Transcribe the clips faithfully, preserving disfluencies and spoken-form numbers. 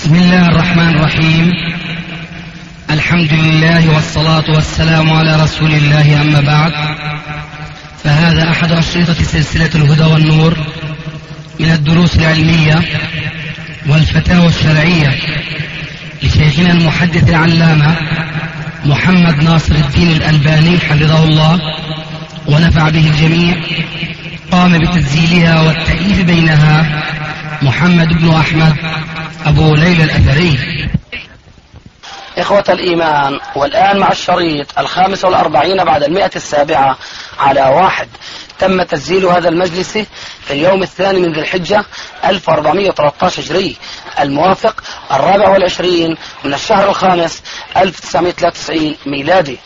بسم الله الرحمن الرحيم. الحمد لله والصلاة والسلام على رسول الله، أما بعد، فهذا أحد أشرطة سلسلة الهدى والنور من الدروس العلمية والفتاوى الشرعية لشيخنا المحدث العلامة محمد ناصر الدين الألباني حفظه الله ونفع به الجميع. قام بتسجيلها والتأليف بينها محمد بن أحمد أبو ليلى الأثري. إخوة الإيمان، والآن مع الشريط الخامس والأربعين بعد المئة السابعة على واحد. تم تسجيل هذا المجلس في اليوم الثاني من ذي الحجة ألف وأربعمائة وثلاثة عشر هجري، الموافق الرابع والعشرين من الشهر الخامس ألف وتسعمائة وثلاثة وتسعين ميلادي.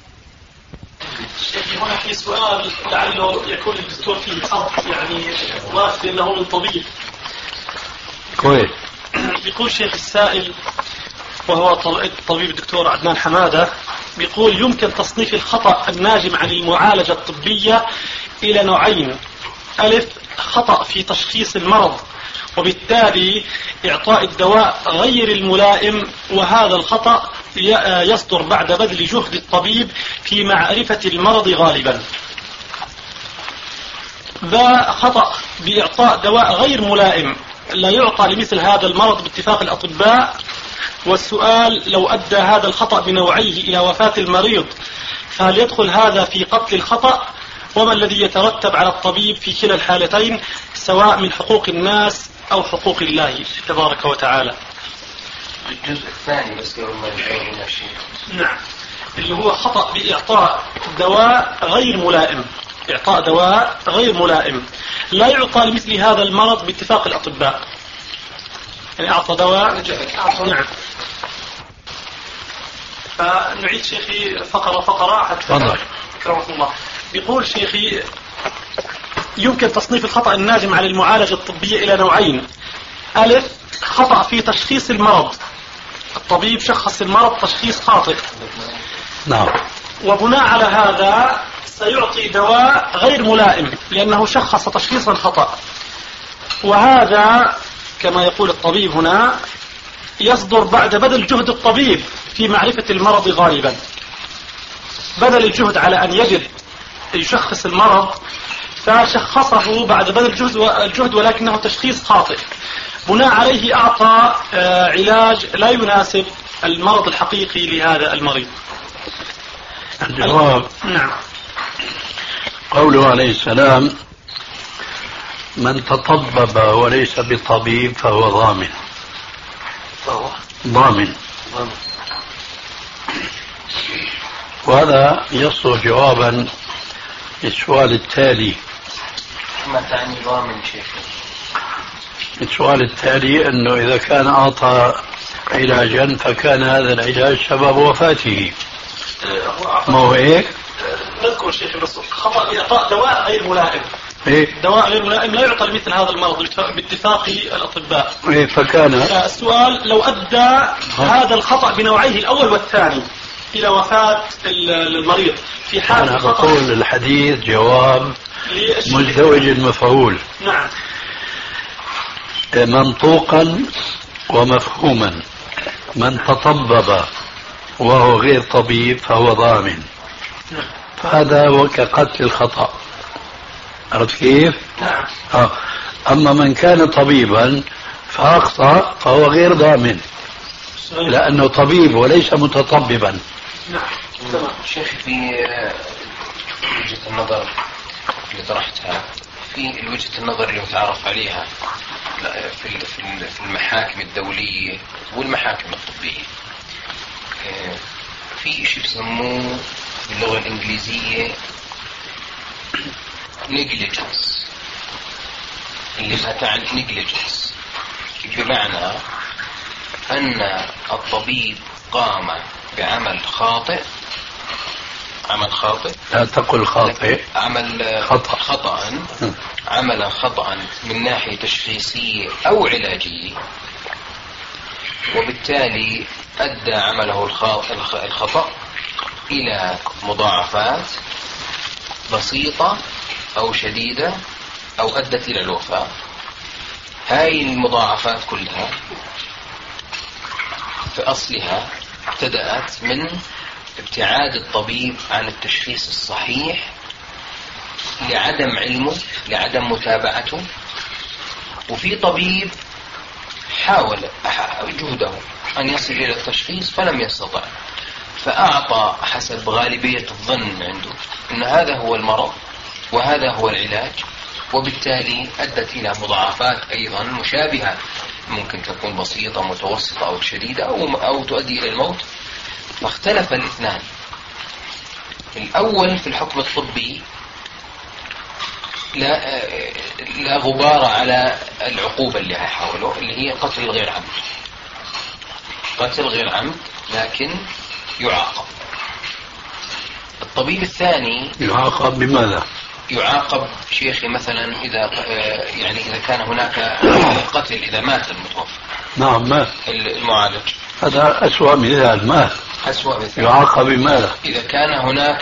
هنا في سؤال لعله يكون الدكتور فيه يعني واثق انه من طبيب كويس. بيقول شيخ السائل وهو الطبيب الدكتور عدنان حمادة، بيقول يمكن تصنيف الخطأ الناجم عن المعالجة الطبية إلى نوعين: ألف، خطأ في تشخيص المرض وبالتالي إعطاء الدواء غير الملائم، وهذا الخطأ يصدر بعد بذل جهد الطبيب في معرفة المرض غالبا. ذا خطأ بإعطاء دواء غير ملائم لا يعطى لمثل هذا المرض باتفاق الأطباء. والسؤال: لو أدى هذا الخطأ بنوعيه إلى وفاة المريض فهل يدخل هذا في قتل الخطأ؟ وما الذي يترتب على الطبيب في كلا الحالتين سواء من حقوق الناس أو حقوق الله تبارك وتعالى؟ الجزء الثاني بس قبل ما نعيد الشيء. نعم، اللي هو خطأ بإعطاء دواء غير ملائم، إعطاء دواء غير ملائم لا يعطى لمثل هذا المرض باتفاق الأطباء. يعني أعطى دواء. نعم. فنعيد شيخي فقرة فقرة حتى أكرمكم الله. بيقول شيخي يمكن تصنيف الخطأ الناجم على المعالجة الطبية إلى نوعين: ألف، خطأ في تشخيص المرض، الطبيب شخص المرض تشخيص خاطئ، نعم، وبناء على هذا سيعطي دواء غير ملائم لأنه شخص تشخيصا خطأ، وهذا كما يقول الطبيب هنا يصدر بعد بذل جهد الطبيب في معرفة المرض غالبا. بذل الجهد على أن يجد يشخص المرض فشخصه بعد بذل الجهد ولكنه تشخيص خاطئ، بناء عليه أعطى علاج لا يناسب المرض الحقيقي لهذا المريض. الجواب: نعم. قوله عليه السلام: من تطبب وليس بطبيب فهو ضامن. ضامن. وهذا يصدر جوابا للسؤال التالي. ما تعني ضامن شيخ؟ السؤال التالي أنه إذا كان أعطى علاجا فكان هذا العلاج سبب وفاته، ما هو هيك؟ نذكر شيخ بس خطأ بإعطاء دواء غير ملائم. إيه؟ دواء غير ملائم لا يعطى لمثل هذا المرض باتفاق الأطباء. إيه فكان السؤال: لو أدى هذا الخطأ بنوعيه الأول والثاني إلى وفاة المريض في حال أنا بقول الحديث جواب مزدوج المفعول. نعم. منطوقا ومفهوما. من تطبب وهو غير طبيب فهو ضامن. نعم. فهذا هو كقتل الخطأ. عرفت كيف؟ نعم. آه. أما من كان طبيبا فأخطأ فهو غير ضامن لأنه طبيب وليس متطببا. نعم. تمام. شيخ، في وجهة النظر اللي طرحتها، في وجهة النظر اللي متعارف عليها في في المحاكم الدولية والمحاكم الطبية، في شيء بسموه باللغة الإنجليزية negligence، اللي ما تعني negligence بمعنى أن الطبيب قام بعمل خاطئ، عمل خاطئ لا تقل خاطئ، عمل خطأ خطأ عملا خطأ من ناحية تشخيصية أو علاجية، وبالتالي أدى عمله الخطأ إلى مضاعفات بسيطة أو شديدة أو أدت إلى الوفاة. هاي المضاعفات كلها في أصلها ابتدأت من ابتعاد الطبيب عن التشخيص الصحيح لعدم علمه، لعدم متابعته. وفي طبيب حاول جهده أن يصل إلى التشخيص فلم يستطع، فأعطى حسب غالبية الظن عنده أن هذا هو المرض وهذا هو العلاج، وبالتالي أدت إلى مضاعفات أيضا مشابهة، ممكن تكون بسيطة متوسطة أو شديدة أو, أو تؤدي إلى الموت. فاختلف الاثنان. الأول في الحكم الطبي لا, لا غبار على العقوبة اللي هيحاولوا، اللي هي قتل غير عمد. قتل غير عمد لكن يعاقب. الطبيب الثاني يعاقب بماذا؟ يعاقب شيخي مثلا إذا يعني إذا كان هناك قتل، إذا مات المتوفى. نعم مات المعالج. هذا أسوأ مثال. مات أسوأ مثال. يعاقب بماذا؟ إذا كان هناك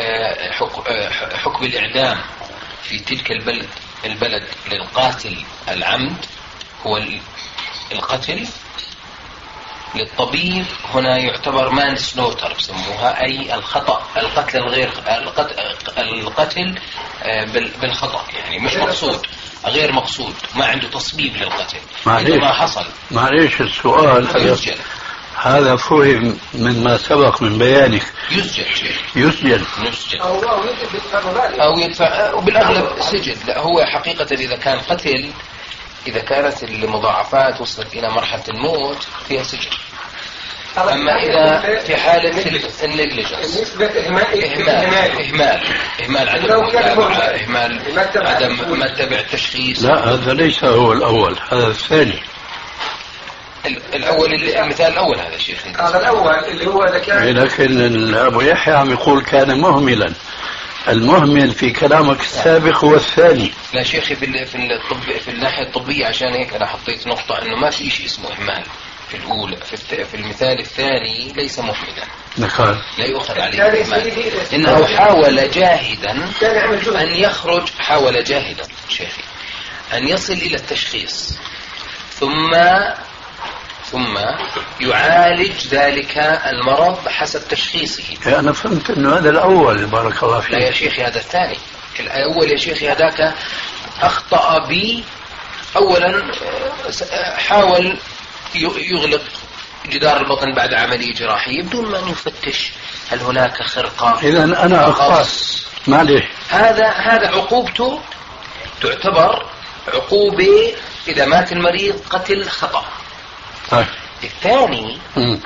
حكم الإعدام في تلك البلد البلد للقاتل العمد هو القتل، للطبيب هنا يعتبر مان سلوتر بسموها، أي الخطأ، القتل الغير القتل بالخطأ، يعني مش مقصود، غير مقصود، ما عنده تصميم للقتل. ما حصل. معليش السؤال يسجل. هذا فهم من ما سبق من بيانك. يسجل شيء. يسجل. يسجل. أو يدفع، وبالأغلب سجن. لا هو حقيقة إذا كان قتل، إذا كانت المضاعفات وصلت إلى مرحلة الموت فيها سجن. أما إذا في حالة النيجليجنس، إهمال إهمال إهمال عدم المتابعة، إهمال عدم ما تبع التشخيص. لا هذا ليس هو الأول، هذا الثاني. الأول المثال الأول هذا شيخ. هذا الأول اللي هو إذا كان. لكن أبو يحيى عم يقول كان مهملا. المهمل في كلامك السابق هو الثاني. لا شيخي في في الطب، في الناحية الطبية، عشان هيك أنا حطيت نقطة إنه ما في شيء اسمه إهمال. في الأولى في, في المثال الثاني ليس مهملا. نقال. لا يؤخذ عليه إهمال. إنه حاول جاهدا أن يخرج، حاول جاهدا شيخي أن يصل إلى التشخيص، ثم ثم يعالج ذلك المرض حسب تشخيصه. أنا فهمت أنه هذا الأول. بارك الله فيك. لا يا شيخي هذا الثاني. الأول يا شيخي هذاك أخطأ بي. أولا حاول يغلق جدار البطن بعد عملية جراحية بدون ما يفتش هل هناك خرقة. إذا أنا أخطأت. معليش. هذا هذا عقوبته تعتبر عقوبة إذا مات المريض قتل خطأ. طيب. الثاني م.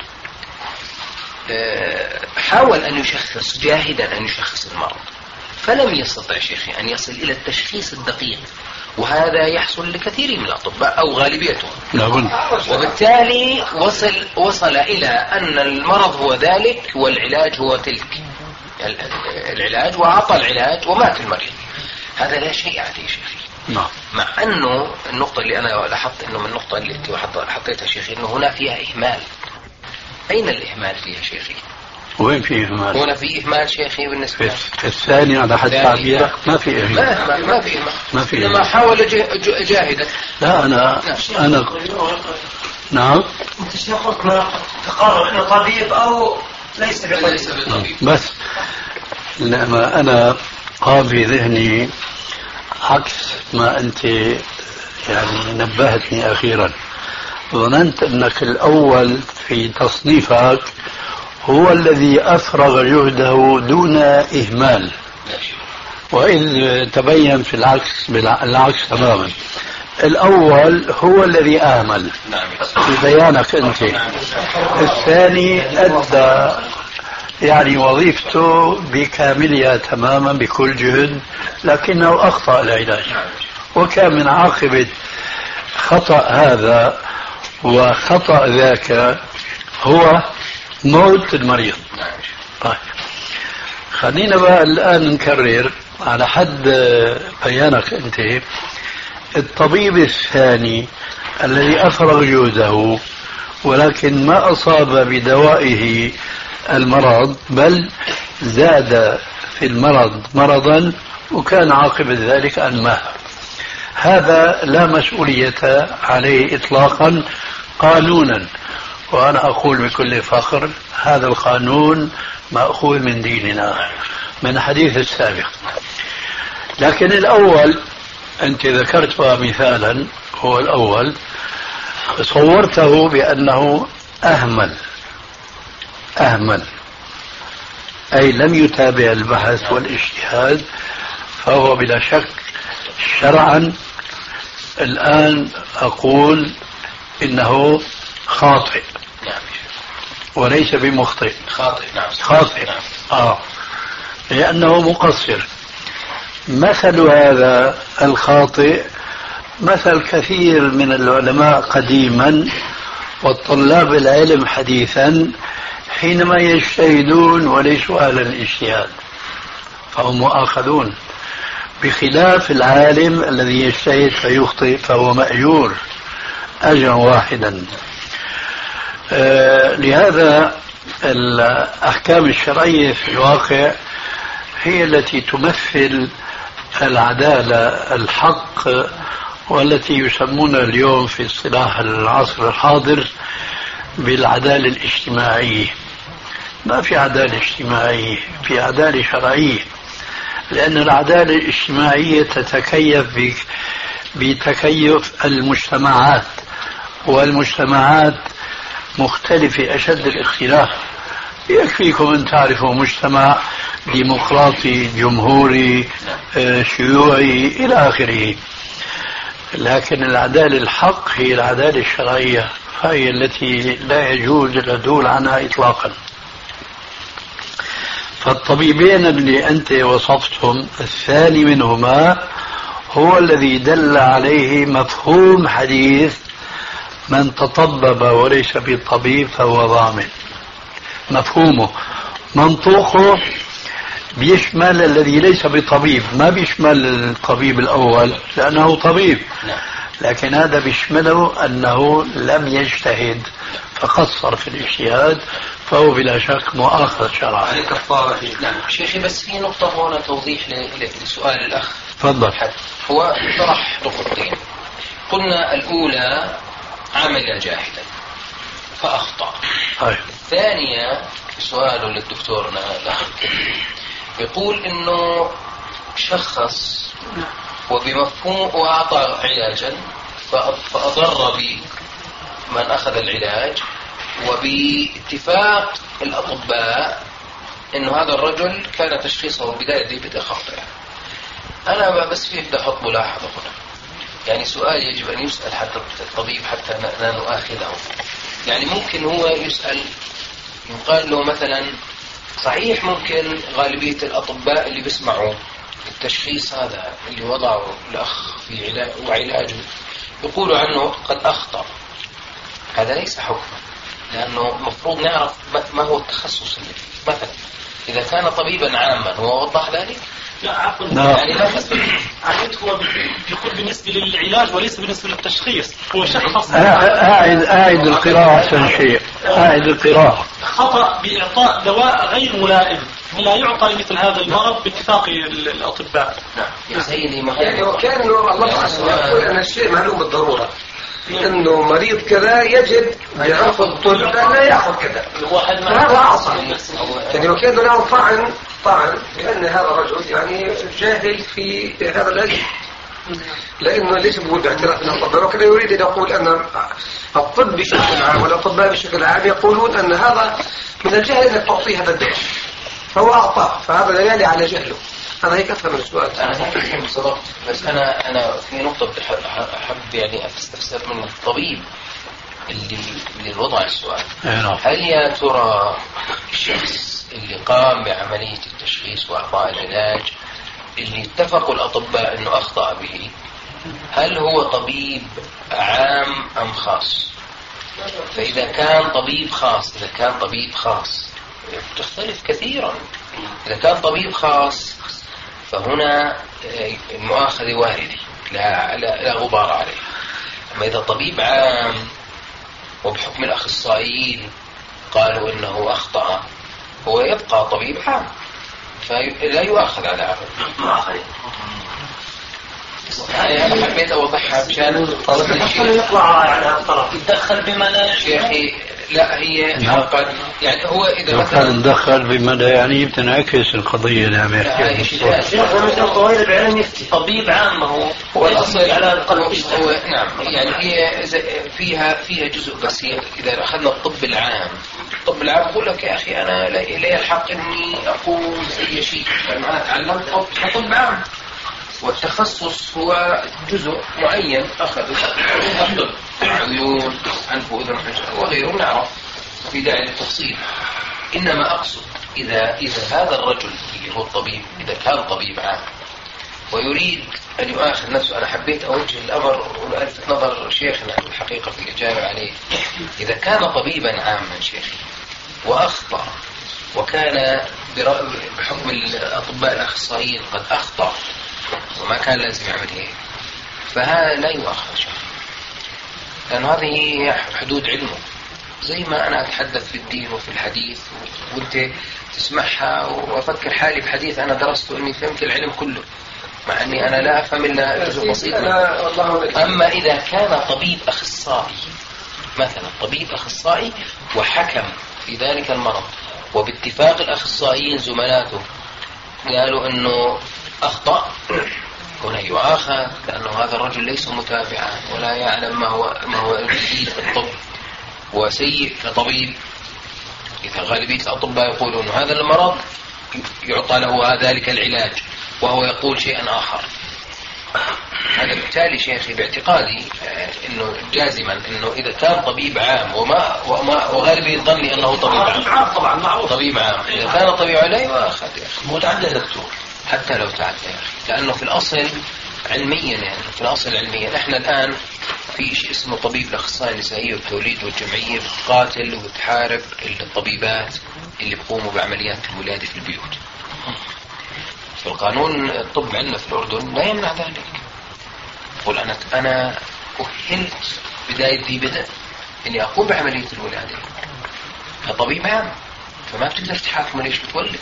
حاول أن يشخص جاهدا أن يشخص المرض، فلم يستطع شيخي أن يصل إلى التشخيص الدقيق، وهذا يحصل لكثير من الأطباء أو غالبيتهم. وبالتالي وصل وصل إلى أن المرض هو ذلك والعلاج هو تلك العلاج، وعطى العلاج ومات المريض. هذا لا شيء عليه شيخي. نعم. مع أنه النقطة اللي أنا لاحظت أنه من النقطة اللي أنت حطيتها شيخي أنه هنا فيها إهمال. أين الإهمال فيها شيخي؟ وين في إهمال؟ هنا في إهمال شيخي بالنسبة في الثاني على حد تعبيرك ما في إهمال. ما, ما في إهمال. ما في إنما حاول جاهدا. لا أنا أنا نعم. أنت شيخك تقرر أنه طبيب أو ليس بطبيب. بس لما أنا قام في ذهني عكس ما أنت يعني نبهتني أخيرا. ظننت أنك الأول في تصنيفك هو الذي أفرغ جهده دون إهمال، وإذ تبين في العكس بالعكس تماما. الأول هو الذي أهمل في بيانك أنت. الثاني أدى يعني وظيفته بكاملها تماما بكل جهد، لكنه أخطأ العلاج، وكان من عاقبة خطأ هذا وخطأ ذاك هو موت المريض. طيب خلينا بقى الآن نكرر على حد بيانك أنت. الطبيب الثاني الذي أفرغ جهده ولكن ما أصاب بدوائه المرض، بل زاد في المرض مرضا، وكان عاقبة ذلك أن مات. هذا لا مسؤولية عليه إطلاقا قانونا، وأنا أقول بكل فخر هذا القانون مأخوذ من ديننا من الحديث السابق. لكن الأول أنت ذكرتها مثالا، هو الأول صورته بأنه أهمل أهمل أي لم يتابع البحث والاجتهاد، فهو بلا شك شرعا الآن أقول إنه خاطئ وليس بمخطئ. خاطئ نعم خاطئ نعم. آه لأنه مقصر. مثل هذا الخاطئ مثل كثير من العلماء قديما والطلاب العلم حديثا حينما يجتهدون وليسوا أهل الاجتهاد فهم مؤاخذون، بخلاف العالم الذي يجتهد فيخطئ فهو مأجور أجرا واحدا. آه لهذا الأحكام الشرعية في الواقع هي التي تمثل العدالة الحق، والتي يسمون اليوم في اصطلاح العصر الحاضر بالعدالة الاجتماعية. ما في عدالة اجتماعية، في عدالة شرعية، لأن العدالة الاجتماعية تتكيف بتكيف المجتمعات، والمجتمعات مختلفة أشد الاختلاف. يكفيكم أن تعرفوا مجتمع ديمقراطي جمهوري شيوعي إلى آخره، لكن العدالة الحق هي العدالة الشرعية، هي التي لا يجوز العدول عنها إطلاقا. فالطبيبين اللي أنت وصفتهم الثاني منهما هو الذي دل عليه مفهوم حديث من تطبب وليس بالطبيب فهو ضامن. مفهومه منطوقه بيشمل الذي ليس بطبيب، ما بيشمل الطبيب الأول لأنه طبيب، لكن هذا بيشمله أنه لم يجتهد فقصر في الاجتهاد فهو بلا شك مؤاخذ شرعا. نعم شيخي، بس في نقطة هنا توضيح لسؤال الأخ. تفضل. هو طرح نقطتين، قلنا الأولى عمل جاهدا فأخطأ. أي. الثانية سؤاله للدكتور الأخ يقول إنه شخص وبمفهوم وأعطى علاجا فأضر بمن أخذ العلاج، وباتفاق الأطباء إنه هذا الرجل كان تشخيصه بداية دي بدأ خاطئة. أنا بس فيه بدأ أحط ملاحظة هنا، يعني سؤال يجب أن يسأل حتى الطبيب حتى لا نؤاخذه. يعني ممكن هو يسأل يقال له مثلا صحيح ممكن غالبية الأطباء اللي بيسمعوا التشخيص هذا اللي وضعه الأخ في علاج وعلاجه يقولوا عنه قد أخطأ، هذا ليس حكما، لأنه مفروض نعرف ما هو التخصص اللي فيه. مثلا إذا كان طبيبا عاما هو وضح ذلك. لا عفوا لا. يعني لا عقيد هو بيقول بالنسبة للعلاج وليس بالنسبة للتشخيص. هو شخص أعد أعد القراءة أحسن شيء، أعد القراءة. خطأ بإعطاء دواء غير ملائم لا يعطى لمثل هذا المرض باتفاق الأطباء. نعم يا سيدي، ما يعني وكان الله يقول أن الشيء معلوم بالضرورة، إنه مريض كذا يجب بعرف الطب لا يأخذ كذا، هذا أعصر. يعني لو كان له طعن طعن لأن هذا الرجل يعني جاهل في هذا العلم، لأنه ليس بقول باعتراف من الطب، ولكن يريد أن يقول أن الطب بشكل عام والأطباء بشكل عام يقولون أن هذا من الجهل أنك تعطيه هذا الدواء، فهو أعطاه، فهذا دليل على جهله. أنا هيك أفهم السؤال. أنا هيك أفهم بالضبط، بس أنا أنا في نقطة أحب يعني أستفسر من الطبيب اللي اللي وضع السؤال. هل يا ترى الشخص اللي قام بعملية التشخيص وإعطاء العلاج اللي اتفقوا الأطباء إنه أخطأ به، هل هو طبيب عام أم خاص؟ فإذا كان طبيب خاص إذا كان طبيب خاص تختلف كثيرا. إذا كان طبيب خاص فهنا المؤاخذة واردة لا, لا, لا غبار عليه. أما إذا طبيب عام وبحكم الأخصائيين قالوا إنه أخطأ، هو يبقى طبيب عام فلا يؤاخذ على عمله. أنا حبيت أوضحها مشان يطلع على الطرف يتدخل بما لا. شيخي لا هي حقا يعني هو إذا لو كان ندخل بما لا يعني بتنعكس القضية. نعم يا شيخ مثل طويل بعلم يفتي طبيب عام هو هو الأصل على القلب. هو نعم يعني هي فيها فيها جزء بس. إذا أخذنا الطب العام الطب العام يقول لك يا أخي أنا لي الحق إني أقول أي شيء، أنا تعلمت طب طب عام، والتخصص هو جزء معين أخذ الطب عيون أنف وأذن وغيره نعرف في داعي للتفصيل. إنما أقصد إذا إذا هذا الرجل اللي هو الطبيب إذا كان طبيب عام ويريد أن يؤاخذ نفسه، أنا حبيت أوجه الأمر وألفت نظر شيخنا الحقيقة في الإجابة عليه. إذا كان طبيبا عاما شيخي وأخطأ وكان بحكم الأطباء الأخصائيين قد أخطأ وما كان لازم يعمل هيك، فهذا لا يؤاخذ شيخ، لأن هذه هي حدود علمه. زي ما أنا أتحدث في الدين وفي الحديث وأنت تسمعها، وأفكر حالي بحديث أنا درسته إني فهمت العلم كله مع أني أنا لا أفهم إلا جزء بسيط. أما إذا كان طبيب أخصائي مثلا طبيب أخصائي وحكم في ذلك المرض وباتفاق الأخصائيين زملاته قالوا أنه أخطأ، هنا يؤاخذ، لأنه هذا الرجل ليس متابعا ولا يعلم ما هو ما هو جديد في الطب وسيء كطبيب. إذا غالبية الأطباء يقولون أنه هذا المرض يعطى له ذلك العلاج وهو يقول شيئا آخر، هذا بالتالي شيخي باعتقادي انه جازما انه اذا كان طبيب عام وما وما وغالبا يظني انه طبيب عام طبعا معروف طبيب عام، اذا كان طبيب عام لا يؤاخذ يا اخي، متعدى دكتور حتى لو تعدى يا اخي، لانه في الاصل علميا يعني في الاصل علميا احنا الان في شيء اسمه طبيب الاخصائي النسائيه والتوليد والجمعيه بتقاتل وتحارب الطبيبات اللي بيقوموا بعمليات الولاده في البيوت. في القانون الطب عندنا في الأردن لا يمنع ذلك. قل أنا أنا أهلت بداية ذي بدء إني أقوم بعملية الولادة كطبيب عام، فما بتقدر تحاكم ليش بتولد،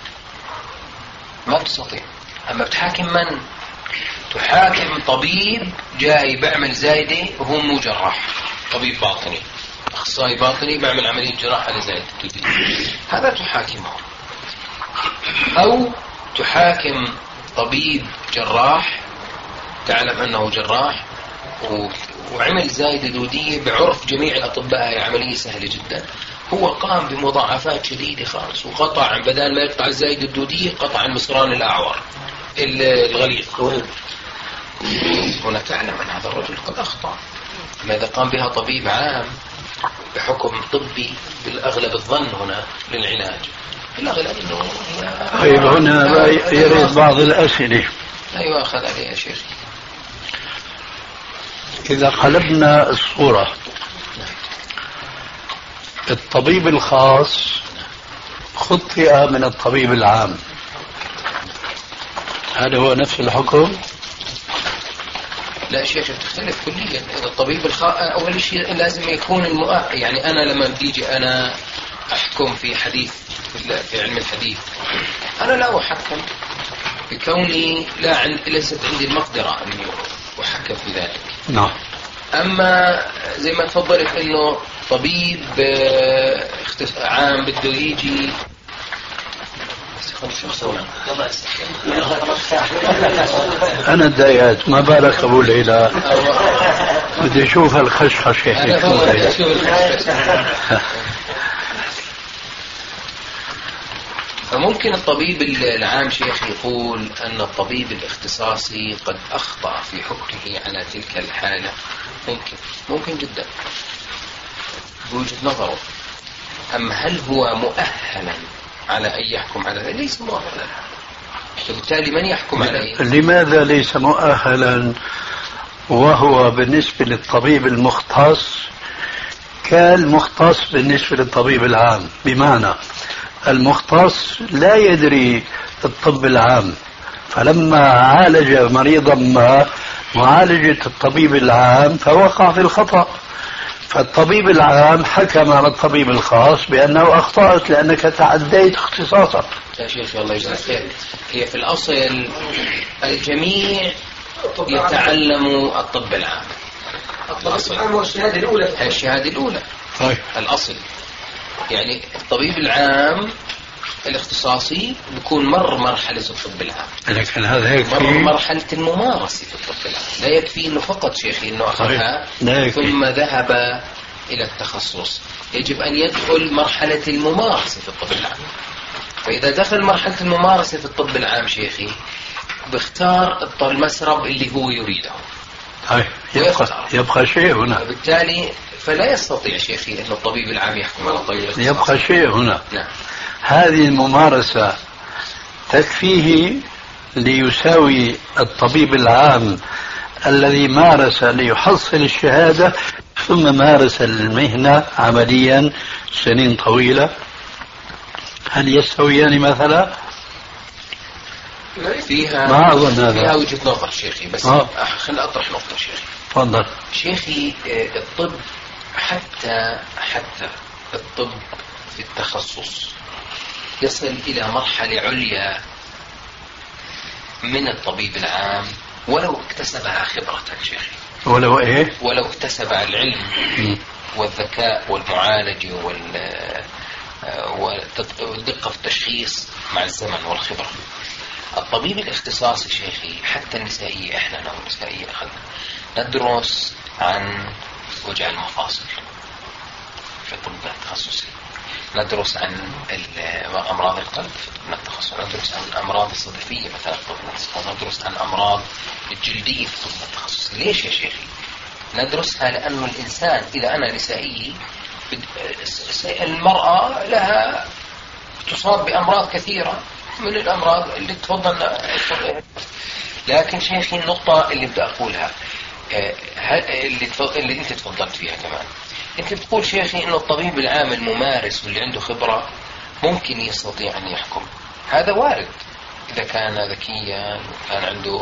ما بتستطيع. أما بتحاكم من؟ تحاكم طبيب جاي بعمل زايدة وهو مو جراح، طبيب باطني أخصائي باطني بعمل عملية جراحة لزايدة، هذا تحاكمه. أو تحاكم طبيب جراح تعلم أنه جراح وعمل زايدة دودية بعرف جميع الأطباء هي عملية سهلة جدا، هو قام بمضاعفات شديدة خالص وقطع بدل ما يقطع الزايدة الدودية قطع المصران الأعور الغليظ. هنا تعلم أن هذا الرجل قد أخطأ. أما إذا قام بها طبيب عام بحكم طبي بالأغلب الظن هنا للعلاج، بالأغلب أنه طيب هنا يريد بعض الأسئلة لا يؤاخذ عليه يا شيخ. إذا قلبنا الصورة، الطبيب الخاص خطئ من الطبيب العام، هذا هو نفس الحكم؟ لا شيخ تختلف كليا. إذا الطبيب الخاص أول شيء لازم يكون المؤ... يعني أنا لما بيجي أنا أحكم في حديث في علم الحديث، أنا لا أحكم بكوني لا عند... ليست عندي المقدرة أني أحكم في ذلك. نعم. أما زي ما تفضلت إنه طبيب عام بده يجي أنا تضايقت، ما بالك أبو ليلى بدي أشوف الخشخش هيك. فممكن الطبيب العام شيخ يقول أن الطبيب الاختصاصي قد أخطأ في حكمه على تلك الحالة، ممكن ممكن جدا بوجهة نظره. أما هل هو مؤهلا على أن يحكم على ذلك؟ ليس مؤهلا، فبالتالي من يحكم عليه؟ لماذا ليس مؤهلا وهو بالنسبة للطبيب المختص كالمختص بالنسبة للطبيب العام؟ بمعنى المختص لا يدري الطب العام، فلما عالج مريضا ما معالجة الطبيب العام فوقع في الخطأ، فالطبيب العام حكم على الطبيب الخاص بأنه أخطأت لأنك تعديت اختصاصك. يا شيخ الله يجزاك خير، هي في الأصل الجميع يتعلم الطب العام. الطب العام هو الشهادة الأولى. الشهادة الأولى طيب. الأصل يعني الطبيب العام الاختصاصي بيكون مر مرحلة الطب العام، لكن هذا يكفي مر مرحلة الممارسة في الطب العام. لا يكفي انه فقط شيخي انه اخذها ثم ذهب الى التخصص، يجب ان يدخل مرحلة الممارسة في الطب العام. فاذا دخل مرحلة الممارسة في الطب العام شيخي بيختار المسرب اللي هو يريده. طيب يبقى, يبقى شيء هنا، وبالتالي فلا يستطيع شيخي أن الطبيب العام يحكم على الطبيب الاختصاصي. يبقى شيء هنا. نعم. هذه الممارسة تكفيه ليساوي الطبيب العام الذي مارس ليحصل الشهادة ثم مارس المهنة عمليا سنين طويلة؟ هل يستويان مثلا؟ فيها ما أظن هذا. فيها وجهة نظر شيخي، بس آه. خلنا أطرح نقطة شيخي. تفضل شيخي. الطب حتى حتى الطب في التخصص يصل إلى مرحلة عليا من الطبيب العام ولو اكتسبها خبرتك شيخي. ولو إيه؟ ولو اكتسب العلم والذكاء والمعالجة والدقة في التشخيص مع الزمن والخبرة. الطبيب الاختصاصي شيخي حتى النسائية، احنا لو النسائية أخذنا ندرس عن وجع المفاصل في الطب التخصصي، ندرس عن أمراض القلب في الطب التخصصي، ندرس عن أمراض الصدفية مثلا في الطب التخصصي، ندرس عن أمراض الجلدية في الطب التخصصي. ليش يا شيخي؟ ندرسها لأنه الإنسان إذا أنا نسائي المرأة لها تصاب بأمراض كثيرة من الأمراض اللي تفضلنا. لكن شيخي النقطة اللي بدي أقولها اللي, اللي أنت تفضلت فيها كمان، أنت بتقول شيخي إنه الطبيب العام الممارس واللي عنده خبرة ممكن يستطيع أن يحكم. هذا وارد إذا كان ذكيا وكان عنده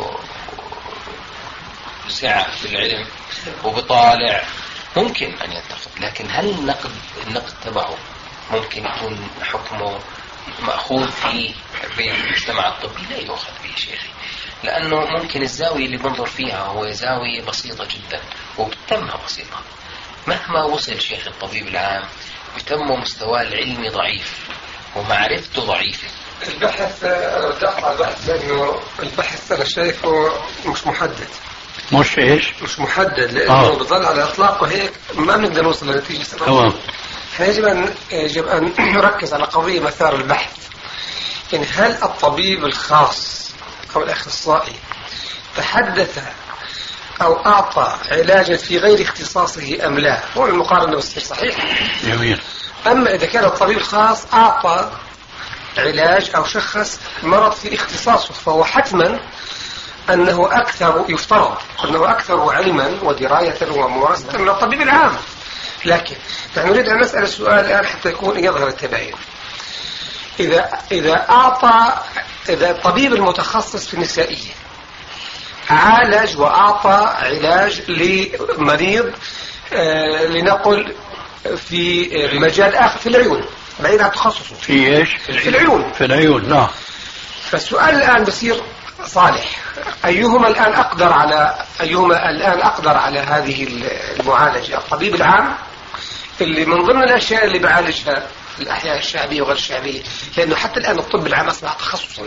سعة في العلم وبطالع ممكن أن يتخذ. لكن هل النقد النقد تبعه ممكن يكون حكمه مأخوذ في بين المجتمع الطبي؟ لا يؤخذ به شيخي، لأنه ممكن الزاوية اللي بنظر فيها هو زاوية بسيطة جدا وبتمها بسيطة. مهما وصل شيخ الطبيب العام بتمه مستواه العلمي ضعيف ومعرفته ضعيفة. البحث أنا بدي أقطع البحث لأنه البحث أنا شايفه مش محدد. مش إيش؟ مش محدد لأنه آه. بظل على إطلاقه هيك ما بنقدر نوصل لنتيجة. تمام. فيجب أن يجب أن نركز على قضية مثار البحث، يعني هل الطبيب الخاص أو الأخصائي تحدث أو أعطى علاجا في غير اختصاصه أم لا؟ هو المقارنة والصحيح صحيح. جميل. أما إذا كان الطبيب الخاص أعطى علاج أو شخص مرض في اختصاصه فهو حتما أنه أكثر، يفترض أنه أكثر علما ودراية وممارسة من الطبيب العام. لكن نحن نريد أن نسأل السؤال الآن حتى يكون يظهر التباين. إذا إذا أعطى إذا الطبيب المتخصص في النسائية عالج وأعطى علاج لمريض آه لنقل في مجال آخر في العيون بعيد عن تخصصه في إيش؟ في العيون في العيون. نعم. فالسؤال الآن بصير صالح، أيهما الآن أقدر على أيهما الآن أقدر على هذه المعالجة؟ الطبيب العام اللي من ضمن الأشياء اللي بعالجها الأحياء الشعبية وغير الشعبية، لأنه حتى الآن الطب العام أصبح تخصصا،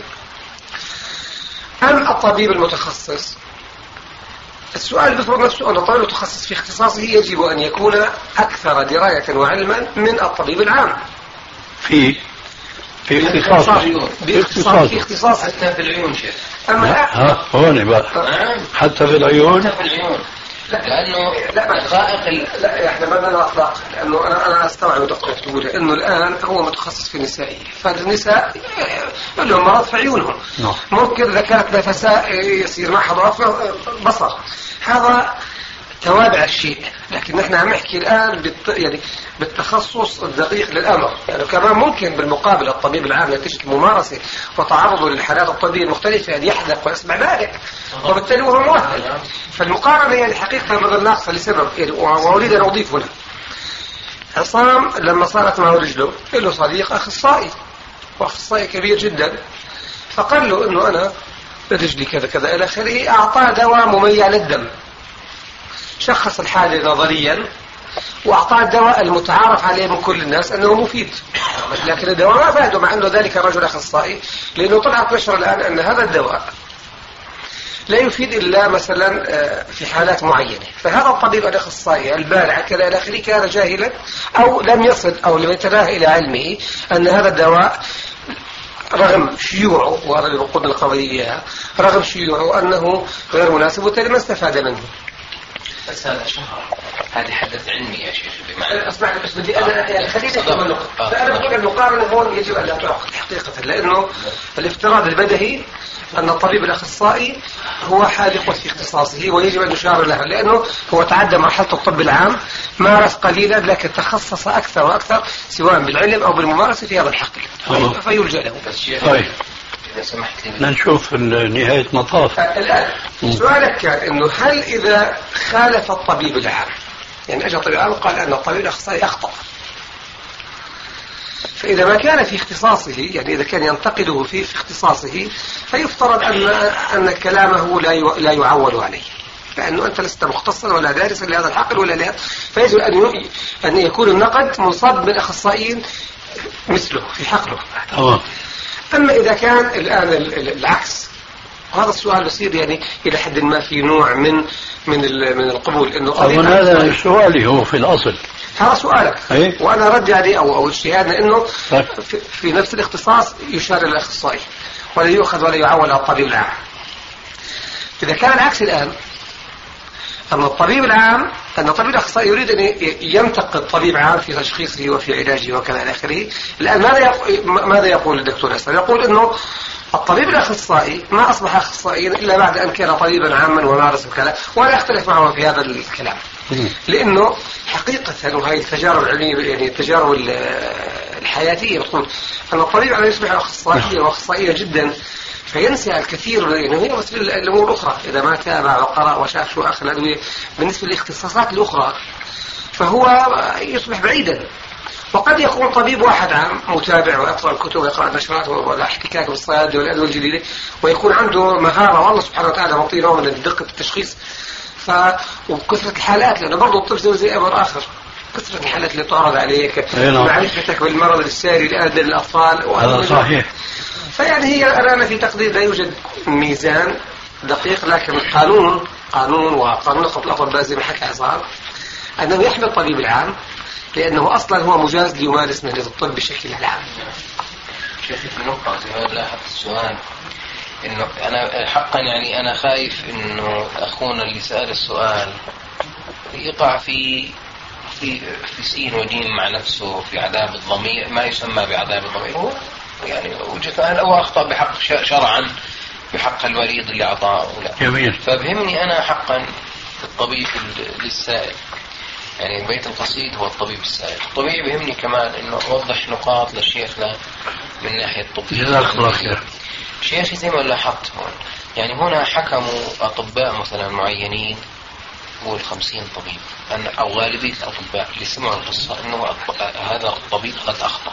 أم الطبيب المتخصص؟ السؤال بيفرض نفسه أن الطبيب المتخصص في اختصاصه يجب أن يكون أكثر دراية وعلما من الطبيب العام في في اختصاصه في اختصاصه حتى في العيون شيخ. أما ها هون بقى حتى في العيون. حتى في العيون. لا لأنه لا دقائق ال... لا احنا ما بدنا اطلاق، لانه انا انا استوعب دقيقة تقول انه الان هو متخصص في النسائية، فالنساء لهم مرض في عيونهم. نعم. ممكن اذا كانت نفساء يصير معها ضعف بصر، هذا توابع الشيء. لكن نحن عم نحكي الان بالت... يعني بالتخصص الدقيق للامر. يعني كمان ممكن بالمقابل الطبيب العام نتيجة الممارسة وتعرضه للحالات الطبية المختلفة ان يحدق ويسمع ذلك، وبالتالي هو مؤهل. فالمقارنة يعني حقيقة بدل ناقصة لسبب، يعني وأريد أن أضيف هنا. عصام لما صارت معه رجله له صديق أخصائي وأخصائي كبير جدا، فقال له إنه أنا رجلي كذا كذا إلى آخره، أعطاه دواء مميع للدم، شخص الحالة نظريا وأعطاه الدواء المتعارف عليه من كل الناس أنه مفيد، لكن الدواء ما فاده مع أنه ذلك الرجل أخصائي، لأنه طلعت نشر الآن أن هذا الدواء لا يفيد إلا مثلا في حالات معينة. فهذا الطبيب الأخصائي البارع كذا إلى آخره كان جاهلا أو لم يصل أو لم يتناهى إلى علمه أن هذا الدواء رغم شيوعه، وهذا اللي بقول القضية، رغم شيوعه أنه غير مناسب وبالتالي ما استفاد منه. بس هذا شهر، هذه حدث علمي يا شيخ بمعنى. اسمع بس بدي انا يعني خليني افهم النقطه. فانا بقول المقارنه هون يجب ان لا تعقد حقيقه، لانه الافتراض البديهي ان الطبيب الاخصائي هو حاذق في اختصاصه ويجب ان يشار له، لانه هو تعدى مرحله الطب العام، مارس قليلا لكن تخصص اكثر واكثر سواء بالعلم او بالممارسه في هذا الحقل فيلجا له. طيب نشوف نهاية مطاف. الآن سؤالك كان إنه هل إذا خالف الطبيب العام، يعني أجل الطبيب العام قال أن الطبيب الأخصائي أخطأ، فإذا ما كان في اختصاصه، يعني إذا كان ينتقده في, في اختصاصه، فيفترض أن أن كلامه لا لا يعول عليه، لأنه أنت لست مختصا ولا دارسا لهذا الحقل ولا لهذا، فيجب أن أن يكون النقد منصب من أخصائيين مثله في حقله. أوه. أما إذا كان الآن العكس، وهذا السؤال يصير يعني إلى حد ما في نوع من من من القبول إنه هذا سؤالي هو في الأصل، هذا سؤالك أي؟ وأنا رد عليه أو أو اجتهادنا إنه في, في نفس الاختصاص يشار إلى الأخصائي ولا يؤخذ ولا يعول على الطبيب العام. إذا كان العكس الآن، أن الطبيب العام أن الطبيب الأخصائي يريد أن ينتقد طبيب عام في تشخيصه وفي علاجه وكذا إلى آخره، الآن ماذا يقول ماذا يقول الدكتور أسلم؟ يقول إنه الطبيب الأخصائي ما أصبح أخصائيا إلا بعد أن كان طبيبا عاما ومارس وكذا، ولا أختلف معه في هذا الكلام، لأنه حقيقة وهي التجارب العلمية يعني التجارب الحياتية بتقول أن الطبيب على يصبح أخصائيا وأخصائيا جدا فينسى الكثير، لأنه هي مثل الأمور الأخرى إذا ما تابع وقرأ وشاف شو آخر الأدوية بالنسبة للاختصاصات الأخرى فهو يصبح بعيدا. وقد يكون طبيب واحد عام متابع ويقرأ الكتب ويقرأ النشرات ولا احتكاك بالصيادلة والأدوية الجديدة ويكون عنده مهارة والله سبحانه وتعالى معطيه نوع من دقة التشخيص ف وكثرة الحالات، لأنه برضه الطب زي زي أمر آخر، كثرة الحالات اللي تعرض عليك، معرفتك بالمرض الساري لأهل الأطفال، هذا صحيح. فيعني هي أنا في تقدير لا يوجد ميزان دقيق، لكن القانون قانون وقانون الأطباء زي ما حكى عصام أنه يحمي الطبيب العام لأنه أصلا هو مجاز ليمارس مهنة الطب بشكل عام. شوفي في نقطة زي لاحظت السؤال إنه أنا حقا يعني أنا خايف إنه أخونا اللي سأل السؤال يقع في في في سين وجيم مع نفسه في عذاب الضمير، ما يسمى بعذاب الضمير، هو يعني وجدت أنا أو أخطأ بحق شرعا بحق الوريد اللي أعطاه ولا. جميل. فبهمني أنا حقا الطبيب للسائل، يعني بيت القصيد هو الطبيب السائل. الطبيب بهمني كمان إنه أوضح نقاط لشيخنا من ناحية الطبية. جزاك الله خير. شيخي زي ما لاحظت هون يعني هنا حكموا أطباء مثلا معينين هو خمسين طبيب أن أو غالبية الأطباء اللي سمعوا القصة إنه هذا الطبيب قد أخطأ.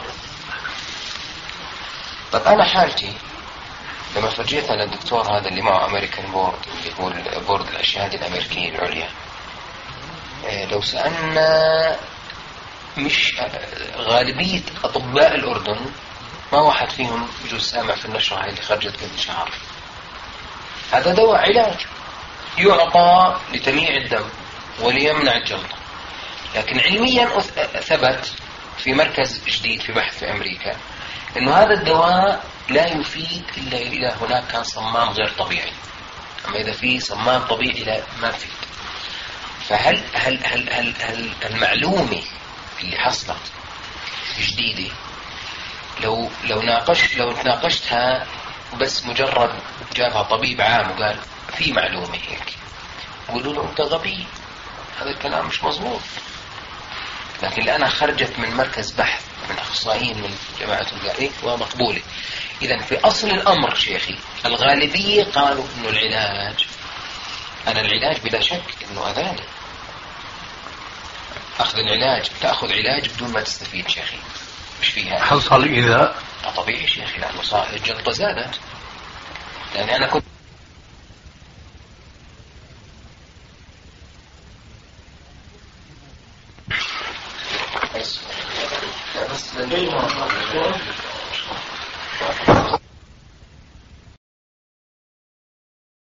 طب أنا حالتي لما فرجيت على الدكتور هذا اللي معه أمريكان بورد اللي هو بورد الشهادة الأمريكية العليا، لو سألنا مش غالبية أطباء الأردن ما واحد فيهم يجوز سامع في النشرة هاي اللي خرجت قبل شهر. هذا دواء علاج يعطى لتمييع الدم وليمنع الجلطة، لكن علميا ثبت في مركز جديد في بحث في أمريكا إنه هذا الدواء لا يفيد إلا إذا هناك كان صمام غير طبيعي، أما إذا في صمام طبيعي لا ما فيه. فهل هل هل هل, هل المعلومة اللي حصلت جديدة لو لو ناقشت لو تناقشتها بس مجرد جابها طبيب عام وقال في معلومة هيك يقولوا له أنت غبي، هذا الكلام مش مظبوط. لكن الآن خرجت من مركز بحث من أخصائيين من جماعة القائد ومقبولة. إذا في أصل الأمر شيخي الغالبية قالوا إنه العلاج أنا العلاج بلا شك إنه أذان أخذ العلاج، تأخذ علاج بدون ما تستفيد شيخي مش فيها حصل إذا طبيعي شيخي لأنه صار الجلطة زادت. لأن أنا كنت بس